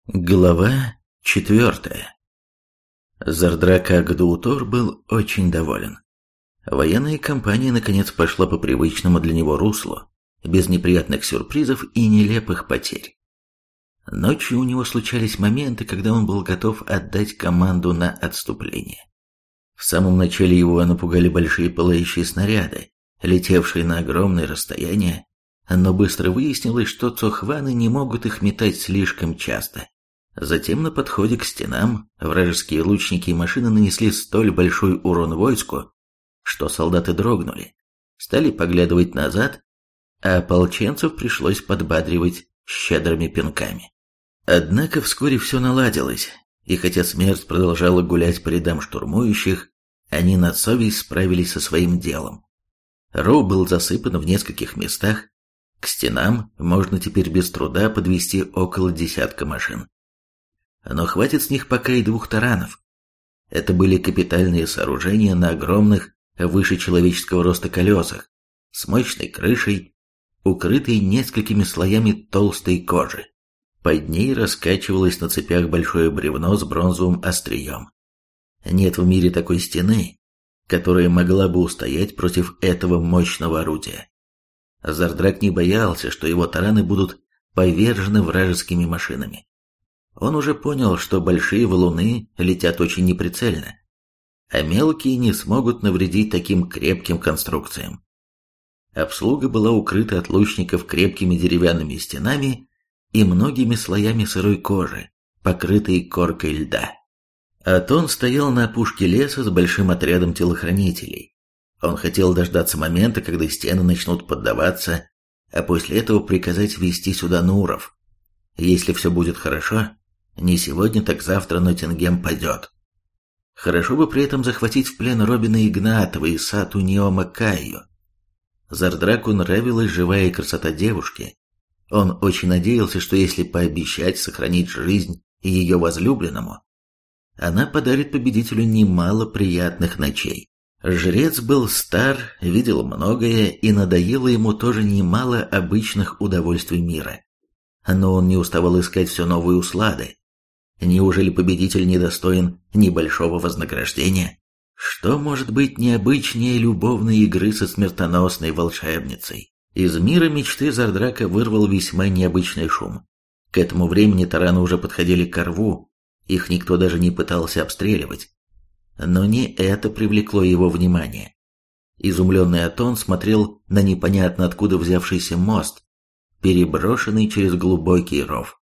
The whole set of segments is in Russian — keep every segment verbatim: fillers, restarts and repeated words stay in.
Глава четвертая. Зардрак Агдуутор был очень доволен. Военная кампания наконец пошла по привычному для него руслу, без неприятных сюрпризов и нелепых потерь. Ночью у него случались моменты, когда он был готов отдать команду на отступление. В самом начале его напугали большие пылающие снаряды, летевшие на огромные расстояния, но быстро выяснилось, что цохваны не могут их метать слишком часто. Затем на подходе к стенам вражеские лучники и машины нанесли столь большой урон войску, что солдаты дрогнули, стали поглядывать назад, а ополченцев пришлось подбадривать щедрыми пинками. Однако вскоре все наладилось, и хотя смерть продолжала гулять по рядам штурмующих, они на совесть справились со своим делом. Ров был засыпан в нескольких местах, к стенам можно теперь без труда подвести около десятка машин. Но хватит с них пока и двух таранов. Это были капитальные сооружения на огромных, выше человеческого роста колесах, с мощной крышей, укрытой несколькими слоями толстой кожи. Под ней раскачивалось на цепях большое бревно с бронзовым острием. Нет в мире такой стены, которая могла бы устоять против этого мощного орудия. Зардрак не боялся, что его тараны будут повержены вражескими машинами. Он уже понял, что большие валуны летят очень неприцельно, а мелкие не смогут навредить таким крепким конструкциям. Обслуга была укрыта от лучников крепкими деревянными стенами и многими слоями сырой кожи, покрытой коркой льда. Атон стоял на опушке леса с большим отрядом телохранителей. Он хотел дождаться момента, когда стены начнут поддаваться, а после этого приказать вести сюда нуров. Если все будет хорошо, не сегодня, так завтра Ноттингем падет. Хорошо бы при этом захватить в плен Робина Игнатова и Сату Неома Кайю. Зардраку нравилась живая красота девушки. Он очень надеялся, что если пообещать сохранить жизнь ее возлюбленному, она подарит победителю немало приятных ночей. Жрец был стар, видел многое, и надоело ему тоже немало обычных удовольствий мира. Но он не уставал искать все новые услады. Неужели победитель недостоин небольшого вознаграждения? Что может быть необычнее любовной игры со смертоносной волшебницей? Из мира мечты Зардрака вырвал весьма необычный шум. К этому времени тараны уже подходили к рву, их никто даже не пытался обстреливать. Но не это привлекло его внимание. Изумленный Атон смотрел на непонятно откуда взявшийся мост, переброшенный через глубокий ров.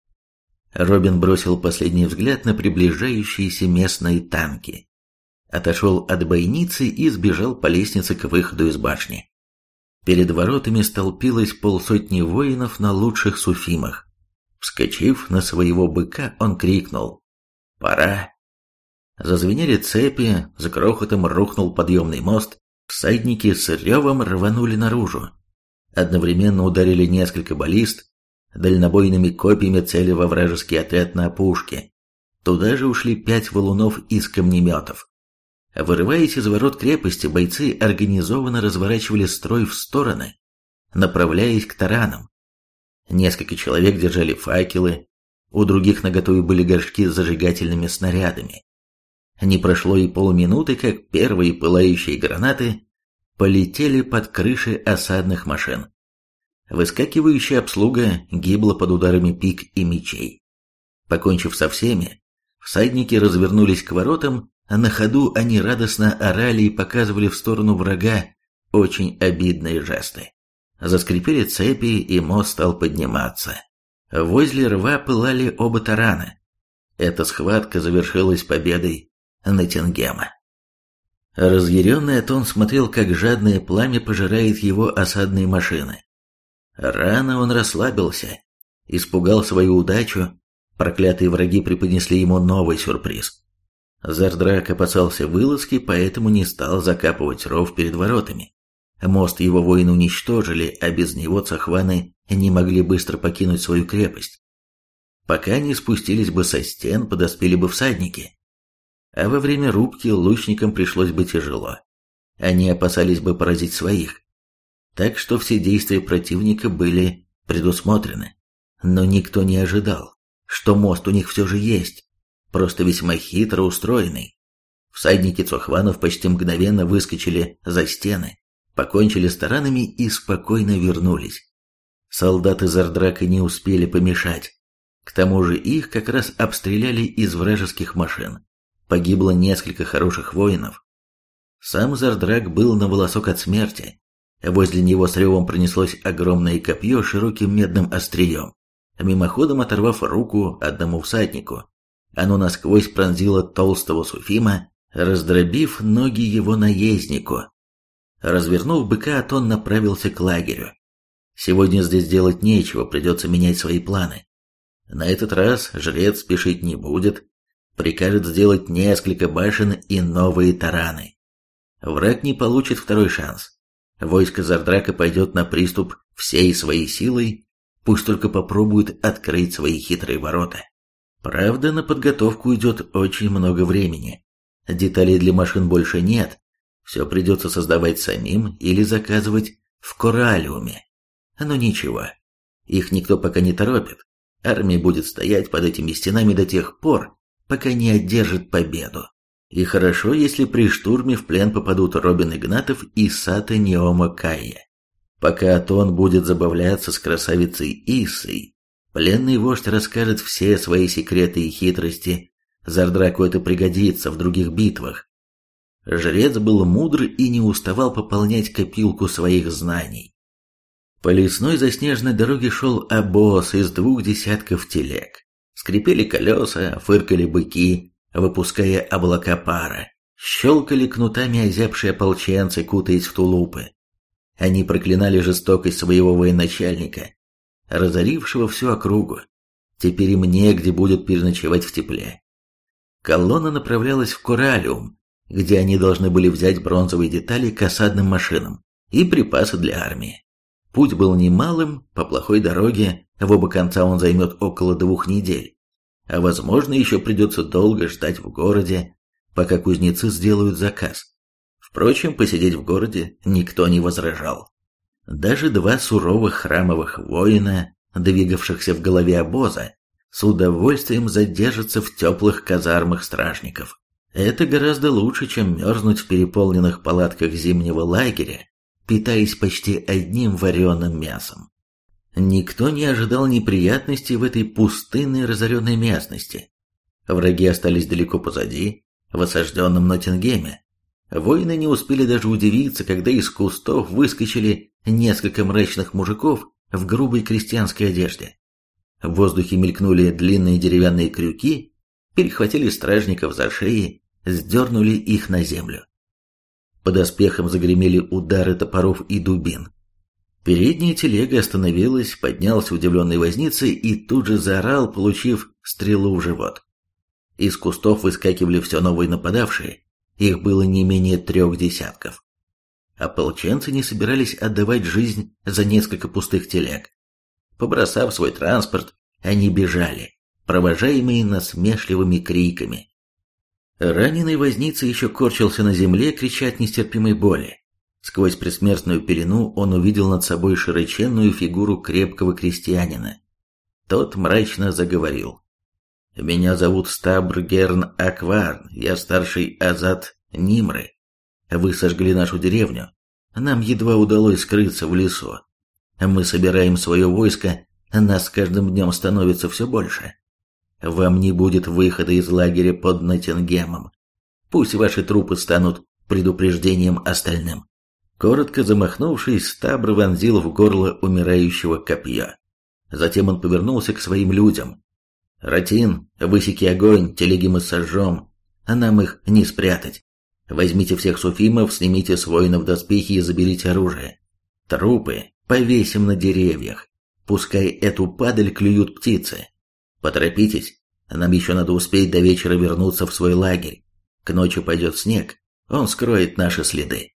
Робин бросил последний взгляд на приближающиеся местные танки, отошел от бойницы и сбежал по лестнице к выходу из башни. Перед воротами столпилось полсотни воинов на лучших суфимах. Вскочив на своего быка, он крикнул: «Пора!». Зазвенели цепи, с грохотом рухнул подъемный мост, всадники с ревом рванули наружу. Одновременно ударили несколько баллист, дальнобойными копьями цели во вражеский отряд на опушке. Туда же ушли пять валунов из камнеметов. Вырываясь из ворот крепости, бойцы организованно разворачивали строй в стороны, направляясь к таранам. Несколько человек держали факелы, у других наготове были горшки с зажигательными снарядами. Не прошло и полминуты, как первые пылающие гранаты полетели под крыши осадных машин. Выскакивающая обслуга гибла под ударами пик и мечей. Покончив со всеми, всадники развернулись к воротам, а на ходу они радостно орали и показывали в сторону врага очень обидные жесты. Заскрипели цепи, и мост стал подниматься. Возле рва пылали оба тарана. Эта схватка завершилась победой Ноттингема. Разъяренный Атон смотрел, как жадное пламя пожирает его осадные машины. Рано он расслабился, испугал свою удачу, проклятые враги преподнесли ему новый сюрприз. Зардрак опасался вылазки, поэтому не стал закапывать ров перед воротами. Мост его воины уничтожили, а без него цахваны не могли быстро покинуть свою крепость. Пока они спустились бы со стен, подоспели бы всадники. А во время рубки лучникам пришлось бы тяжело. Они опасались бы поразить своих. Так что все действия противника были предусмотрены. Но никто не ожидал, что мост у них все же есть, просто весьма хитро устроенный. Всадники цохванов почти мгновенно выскочили за стены, покончили с таранами и спокойно вернулись. Солдаты Зардрака не успели помешать. К тому же их как раз обстреляли из вражеских машин. Погибло несколько хороших воинов. Сам Зардрак был на волосок от смерти. Возле него с ревом пронеслось огромное копье с широким медным острием, мимоходом оторвав руку одному всаднику. Оно насквозь пронзило толстого суфима, раздробив ноги его наезднику. Развернув быка, Атон направился к лагерю. Сегодня здесь делать нечего, придется менять свои планы. На этот раз жрец спешить не будет, прикажет сделать несколько башен и новые тараны. Враг не получит второй шанс. Войско Зардрака пойдет на приступ всей своей силой, пусть только попробует открыть свои хитрые ворота. Правда, на подготовку идет очень много времени. Деталей для машин больше нет, все придется создавать самим или заказывать в Коралиуме. Но ничего, их никто пока не торопит. Армия будет стоять под этими стенами до тех пор, пока не одержит победу. И хорошо, если при штурме в плен попадут Робин Игнатов и Сата Неома Кайя. Пока Атон будет забавляться с красавицей Иссой, пленный вождь расскажет все свои секреты и хитрости. Зардраку это пригодится в других битвах. Жрец был мудр и не уставал пополнять копилку своих знаний. По лесной заснеженной дороге шел обоз из двух десятков телег. Скрипели колеса, фыркали быки, выпуская облака пара. Щелкали кнутами озябшие ополченцы, кутаясь в тулупы. Они проклинали жестокость своего военачальника, разорившего всю округу. Теперь им негде будет переночевать в тепле. Колонна направлялась в Коралиум, где они должны были взять бронзовые детали к осадным машинам и припасы для армии. Путь был немалым, по плохой дороге, в оба конца он займет около двух недель. А возможно, еще придется долго ждать в городе, пока кузнецы сделают заказ. Впрочем, посидеть в городе никто не возражал. Даже два суровых храмовых воина, двигавшихся в голове обоза, с удовольствием задержатся в теплых казармах стражников. Это гораздо лучше, чем мерзнуть в переполненных палатках зимнего лагеря, питаясь почти одним вареным мясом. Никто не ожидал неприятностей в этой пустынной разоренной местности. Враги остались далеко позади, в осажденном Ноттингеме. Воины не успели даже удивиться, когда из кустов выскочили несколько мрачных мужиков в грубой крестьянской одежде. В воздухе мелькнули длинные деревянные крюки, перехватили стражников за шеи, сдернули их на землю. Под оспехом загремели удары топоров и дубин. Передняя телега остановилась, поднялся удивленный возница и тут же заорал, получив стрелу в живот. Из кустов выскакивали все новые нападавшие, их было не менее трех десятков. Ополченцы не собирались отдавать жизнь за несколько пустых телег. Побросав свой транспорт, они бежали, провожаемые насмешливыми криками. Раненый возница еще корчился на земле, крича от нестерпимой боли. Сквозь предсмертную пелену он увидел над собой широченную фигуру крепкого крестьянина. Тот мрачно заговорил. «Меня зовут Стабр Герн Акварн, я старший Азат Нимры. Вы сожгли нашу деревню. Нам едва удалось скрыться в лесу. Мы собираем свое войско, нас с каждым днем становится все больше. Вам не будет выхода из лагеря под Ноттингемом. Пусть ваши трупы станут предупреждением остальным». Коротко замахнувшись, Стабр вонзил в горло умирающего копье. Затем он повернулся к своим людям. «Ратин, высеки огонь, телеги мы сожжем, а нам их не спрятать. Возьмите всех суфимов, снимите с воинов доспехи и заберите оружие. Трупы повесим на деревьях, пускай эту падаль клюют птицы. Поторопитесь, нам еще надо успеть до вечера вернуться в свой лагерь. К ночи пойдет снег, он скроет наши следы».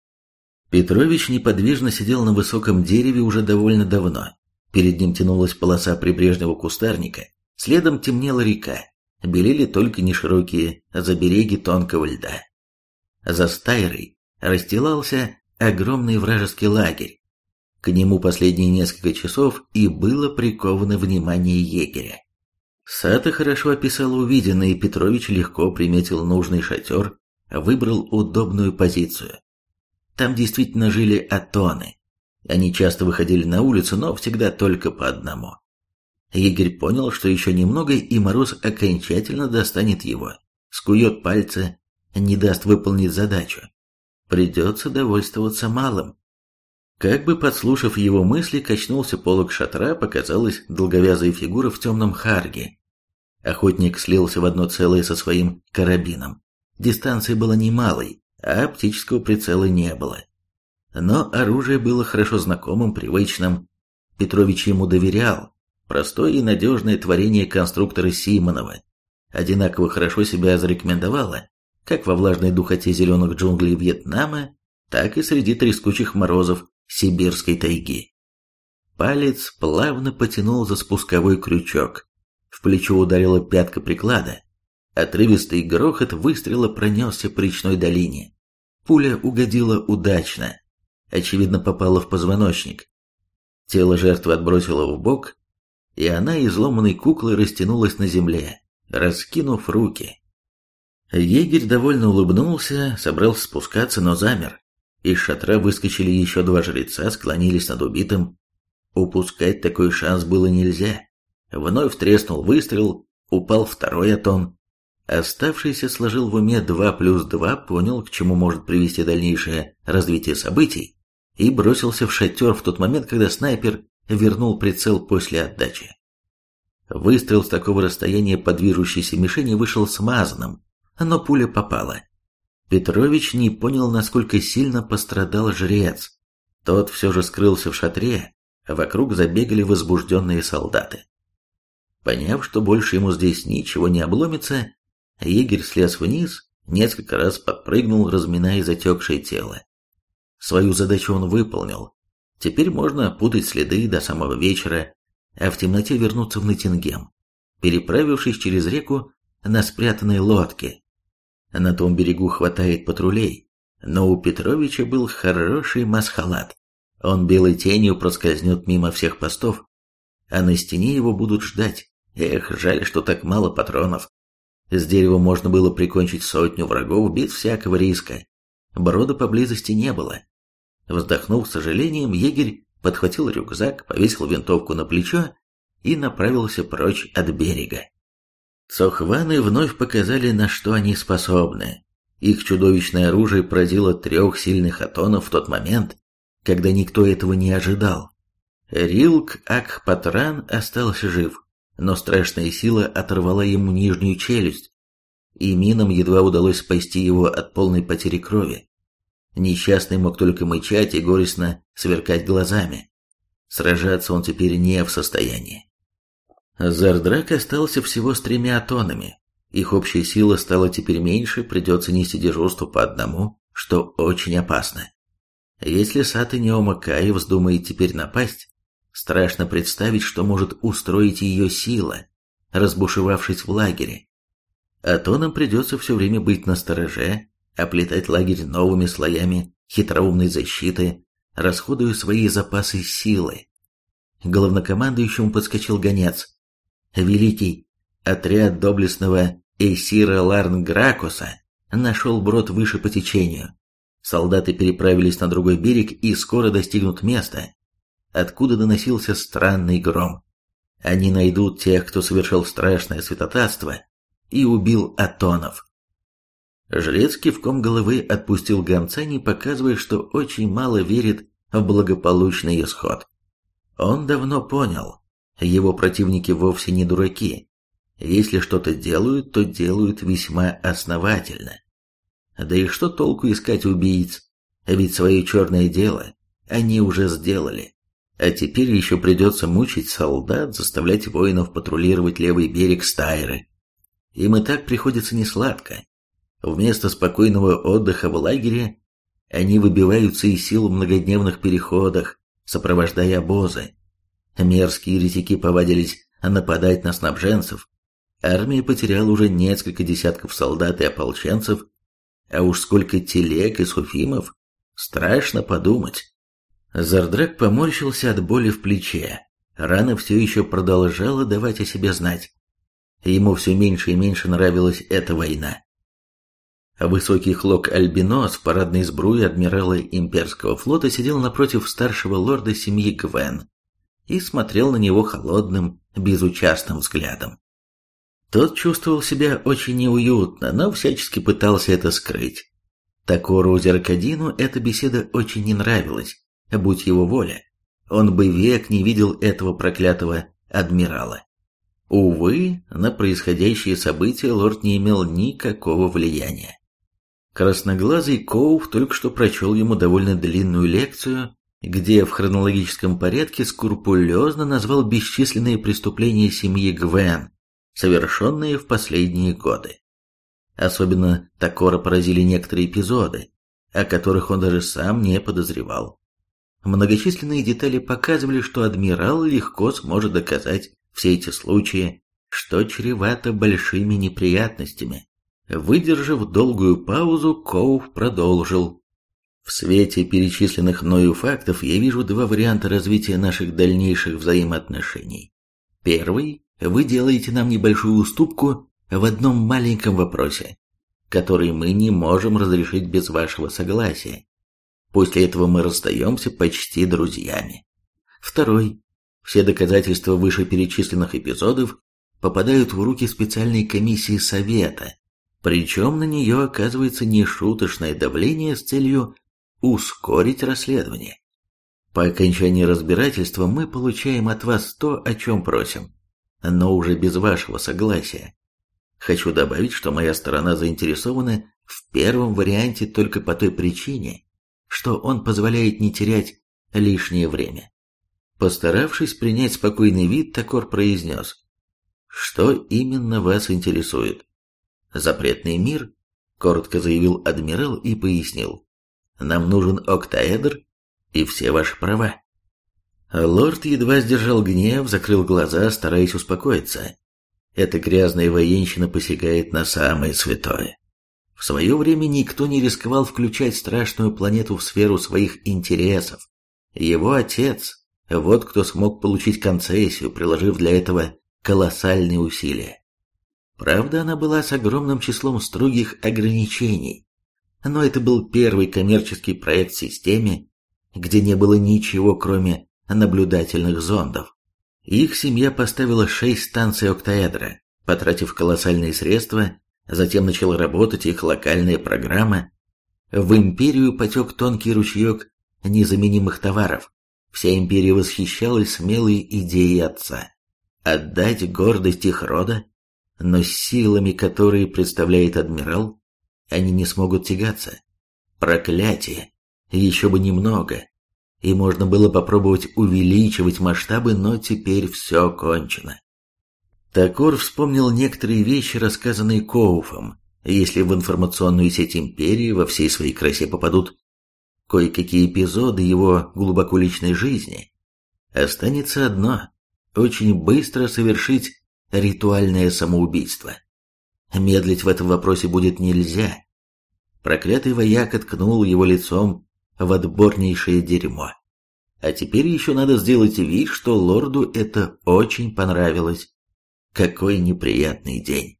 Петрович неподвижно сидел на высоком дереве уже довольно давно. Перед ним тянулась полоса прибрежного кустарника, следом темнела река, белели только неширокие забереги тонкого льда. За стайрой расстилался огромный вражеский лагерь. К нему последние несколько часов и было приковано внимание егеря. Сата хорошо описала увиденное, и Петрович легко приметил нужный шатер, выбрал удобную позицию. Там действительно жили атоны. Они часто выходили на улицу, но всегда только по одному. Егерь понял, что еще немного, и мороз окончательно достанет его, скует пальцы, не даст выполнить задачу. Придется довольствоваться малым. Как бы подслушав его мысли, качнулся полог шатра, показалась долговязая фигура в темном харге. Охотник слился в одно целое со своим карабином. Дистанция была немалой, а оптического прицела не было. Но оружие было хорошо знакомым, привычным. Петрович ему доверял. Простое и надежное творение конструктора Симонова. Одинаково хорошо себя зарекомендовало, как во влажной духоте зеленых джунглей Вьетнама, так и среди трескучих морозов сибирской тайги. Палец плавно потянул за спусковой крючок. В плечо ударила пятка приклада. Отрывистый грохот выстрела пронесся по речной долине. Пуля угодила удачно. Очевидно, попала в позвоночник. Тело жертвы отбросило вбок, и она изломанной куклой растянулась на земле, раскинув руки. Егерь довольно улыбнулся, собрался спускаться, но замер. Из шатра выскочили еще два жреца, склонились над убитым. Упускать такой шанс было нельзя. Вновь треснул выстрел, упал второй атон. Оставшийся сложил в уме два плюс два, понял, к чему может привести дальнейшее развитие событий, и бросился в шатер в тот момент, когда снайпер вернул прицел после отдачи. Выстрел с такого расстояния по движущейся мишени вышел смазанным, но пуля попала. Петрович не понял, насколько сильно пострадал жрец. Тот все же скрылся в шатре, а вокруг забегали возбужденные солдаты. Поняв, что больше ему здесь ничего не обломится, егерь слез вниз, несколько раз подпрыгнул, разминая затекшее тело. Свою задачу он выполнил. Теперь можно путать следы до самого вечера, а в темноте вернуться в Ноттингем, переправившись через реку на спрятанной лодке. На том берегу хватает патрулей, но у Петровича был хороший масхалат. Он белой тенью проскользнет мимо всех постов, а на стене его будут ждать. Эх, жаль, что так мало патронов. С дерева можно было прикончить сотню врагов без всякого риска. Брода поблизости не было. Вздохнув с сожалением, егерь подхватил рюкзак, повесил винтовку на плечо и направился прочь от берега. Цохваны вновь показали, на что они способны. Их чудовищное оружие поразило трех сильных атонов в тот момент, когда никто этого не ожидал. Рилк Акхпатран остался жив, но страшная сила оторвала ему нижнюю челюсть, и минам едва удалось спасти его от полной потери крови. Несчастный мог только мычать и горестно сверкать глазами. Сражаться он теперь не в состоянии. Зардрак остался всего с тремя атонами. Их общая сила стала теперь меньше, придется нести дежурство по одному, что очень опасно. Если Сата Неомакаи вздумает теперь напасть, страшно представить, что может устроить ее сила, разбушевавшись в лагере. Атонам придется все время быть настороже, оплетать лагерь новыми слоями хитроумной защиты, расходуя свои запасы силы. Главнокомандующему подскочил гонец. Великий отряд доблестного Эйсира Ларнгракоса нашел брод выше по течению. Солдаты переправились на другой берег и скоро достигнут места, откуда доносился странный гром. Они найдут тех, кто совершил страшное святотатство и убил атонов. Жрец кивком головы отпустил гонца, не показывая, что очень мало верит в благополучный исход. Он давно понял, его противники вовсе не дураки. Если что-то делают, то делают весьма основательно. Да и что толку искать убийц? Ведь свое черное дело они уже сделали. А теперь еще придется мучить солдат, заставлять воинов патрулировать левый берег Стайры. Им и так приходится несладко. Вместо спокойного отдыха в лагере они выбиваются из сил в многодневных переходах, сопровождая обозы. Мерзкие еретики повадились нападать на снабженцев. Армия потеряла уже несколько десятков солдат и ополченцев, а уж сколько телег и суфимов, страшно подумать. Зардрак поморщился от боли в плече. Рана все еще продолжала давать о себе знать. Ему все меньше и меньше нравилась эта война. Высокий Хлок-Альбинос в парадной сбруе адмирала имперского флота сидел напротив старшего лорда семьи Гвен и смотрел на него холодным, безучастным взглядом. Тот чувствовал себя очень неуютно, но всячески пытался это скрыть. Такору Зеркадину эта беседа очень не нравилась, будь его воля. Он бы век не видел этого проклятого адмирала. Увы, на происходящие события лорд не имел никакого влияния. Красноглазый Коуф только что прочел ему довольно длинную лекцию, где в хронологическом порядке скрупулезно назвал бесчисленные преступления семьи Гвен, совершенные в последние годы. Особенно Такора поразили некоторые эпизоды, о которых он даже сам не подозревал. Многочисленные детали показывали, что адмирал легко сможет доказать все эти случаи, что чревато большими неприятностями. Выдержав долгую паузу, Коуф продолжил. В свете перечисленных мною фактов я вижу два варианта развития наших дальнейших взаимоотношений. Первый. Вы делаете нам небольшую уступку в одном маленьком вопросе, который мы не можем разрешить без вашего согласия. После этого мы расстаемся почти друзьями. Второй. Все доказательства вышеперечисленных эпизодов попадают в руки специальной комиссии Совета, причем на нее оказывается нешуточное давление с целью ускорить расследование. По окончании разбирательства мы получаем от вас то, о чем просим, но уже без вашего согласия. Хочу добавить, что моя сторона заинтересована в первом варианте только по той причине, что он позволяет не терять лишнее время. Постаравшись принять спокойный вид, Такор произнес: «Что именно вас интересует?» «Запретный мир», — коротко заявил адмирал и пояснил. «Нам нужен октаэдр и все ваши права». Лорд едва сдержал гнев, закрыл глаза, стараясь успокоиться. Эта грязная военщина посягает на самое святое. В свое время никто не рисковал включать страшную планету в сферу своих интересов. Его отец, вот кто смог получить концессию, приложив для этого колоссальные усилия. Правда, она была с огромным числом строгих ограничений, но это был первый коммерческий проект в системе, где не было ничего, кроме наблюдательных зондов. Их семья поставила шесть станций октаэдра, потратив колоссальные средства, затем начала работать их локальная программа. В империю потек тонкий ручеек незаменимых товаров. Вся империя восхищалась смелой идеей отца отдать гордость их рода, но с силами, которые представляет адмирал, они не смогут тягаться. Проклятие! Еще бы немного, и можно было попробовать увеличивать масштабы, но теперь все кончено. Такор вспомнил некоторые вещи, рассказанные Коуфом. Если в информационную сеть империи во всей своей красе попадут кое-какие эпизоды его глубоко личной жизни, останется одно – очень быстро совершить ритуальное самоубийство. Медлить в этом вопросе будет нельзя. Проклятый вояк ткнул его лицом в отборнейшее дерьмо. А теперь еще надо сделать вид, что лорду это очень понравилось. Какой неприятный день.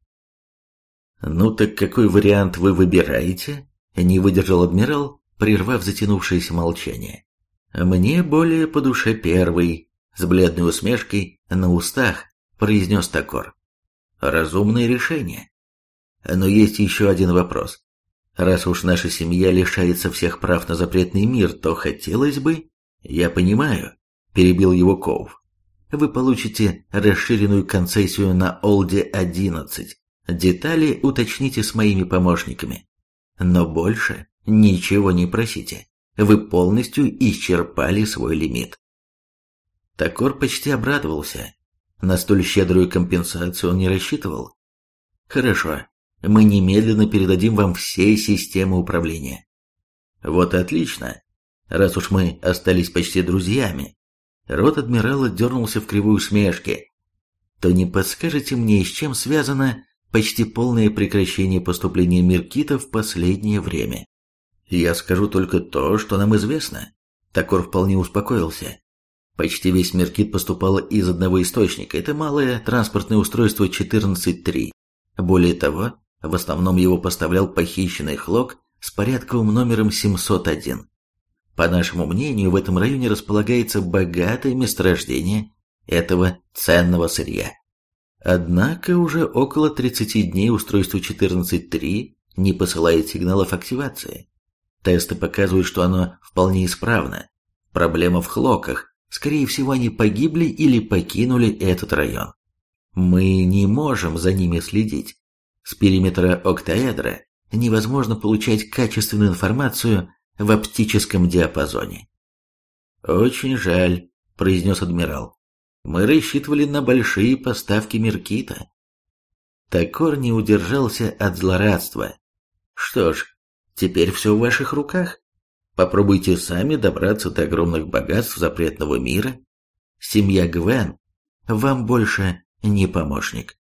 «Ну так какой вариант вы выбираете?» — не выдержал адмирал, прервав затянувшееся молчание. «Мне более по душе первый», — с бледной усмешкой на устах произнес Такор. «Разумное решение. Но есть еще один вопрос. Раз уж наша семья лишается всех прав на запретный мир, то хотелось бы...» «Я понимаю», — перебил его Коуф. «Вы получите расширенную концессию на Олде одиннадцать. Детали уточните с моими помощниками. Но больше ничего не просите. Вы полностью исчерпали свой лимит». Такор почти обрадовался. На столь щедрую компенсацию он не рассчитывал. «Хорошо, мы немедленно передадим вам все системы управления». «Вот и отлично. Раз уж мы остались почти друзьями», рот адмирала дернулся в кривой усмешке, «то не подскажете мне, с чем связано почти полное прекращение поступления меркитов в последнее время?» «Я скажу только то, что нам известно». Такор вполне успокоился. Почти весь Меркит поступало из одного источника. Это малое транспортное устройство четырнадцать три. Более того, в основном его поставлял похищенный Хлок с порядковым номером семьсот один. По нашему мнению, в этом районе располагается богатое месторождение этого ценного сырья. Однако уже около тридцати дней устройство четырнадцать три не посылает сигналов активации. Тесты показывают, что оно вполне исправно. Проблема в Хлоках. Скорее всего, они погибли или покинули этот район. Мы не можем за ними следить. С периметра октаэдра невозможно получать качественную информацию в оптическом диапазоне. «Очень жаль», — произнес адмирал. «Мы рассчитывали на большие поставки Меркита». Такор не удержался от злорадства. «Что ж, теперь все в ваших руках. Попробуйте сами добраться до огромных богатств запретного мира. Семья Гвен вам больше не помощник».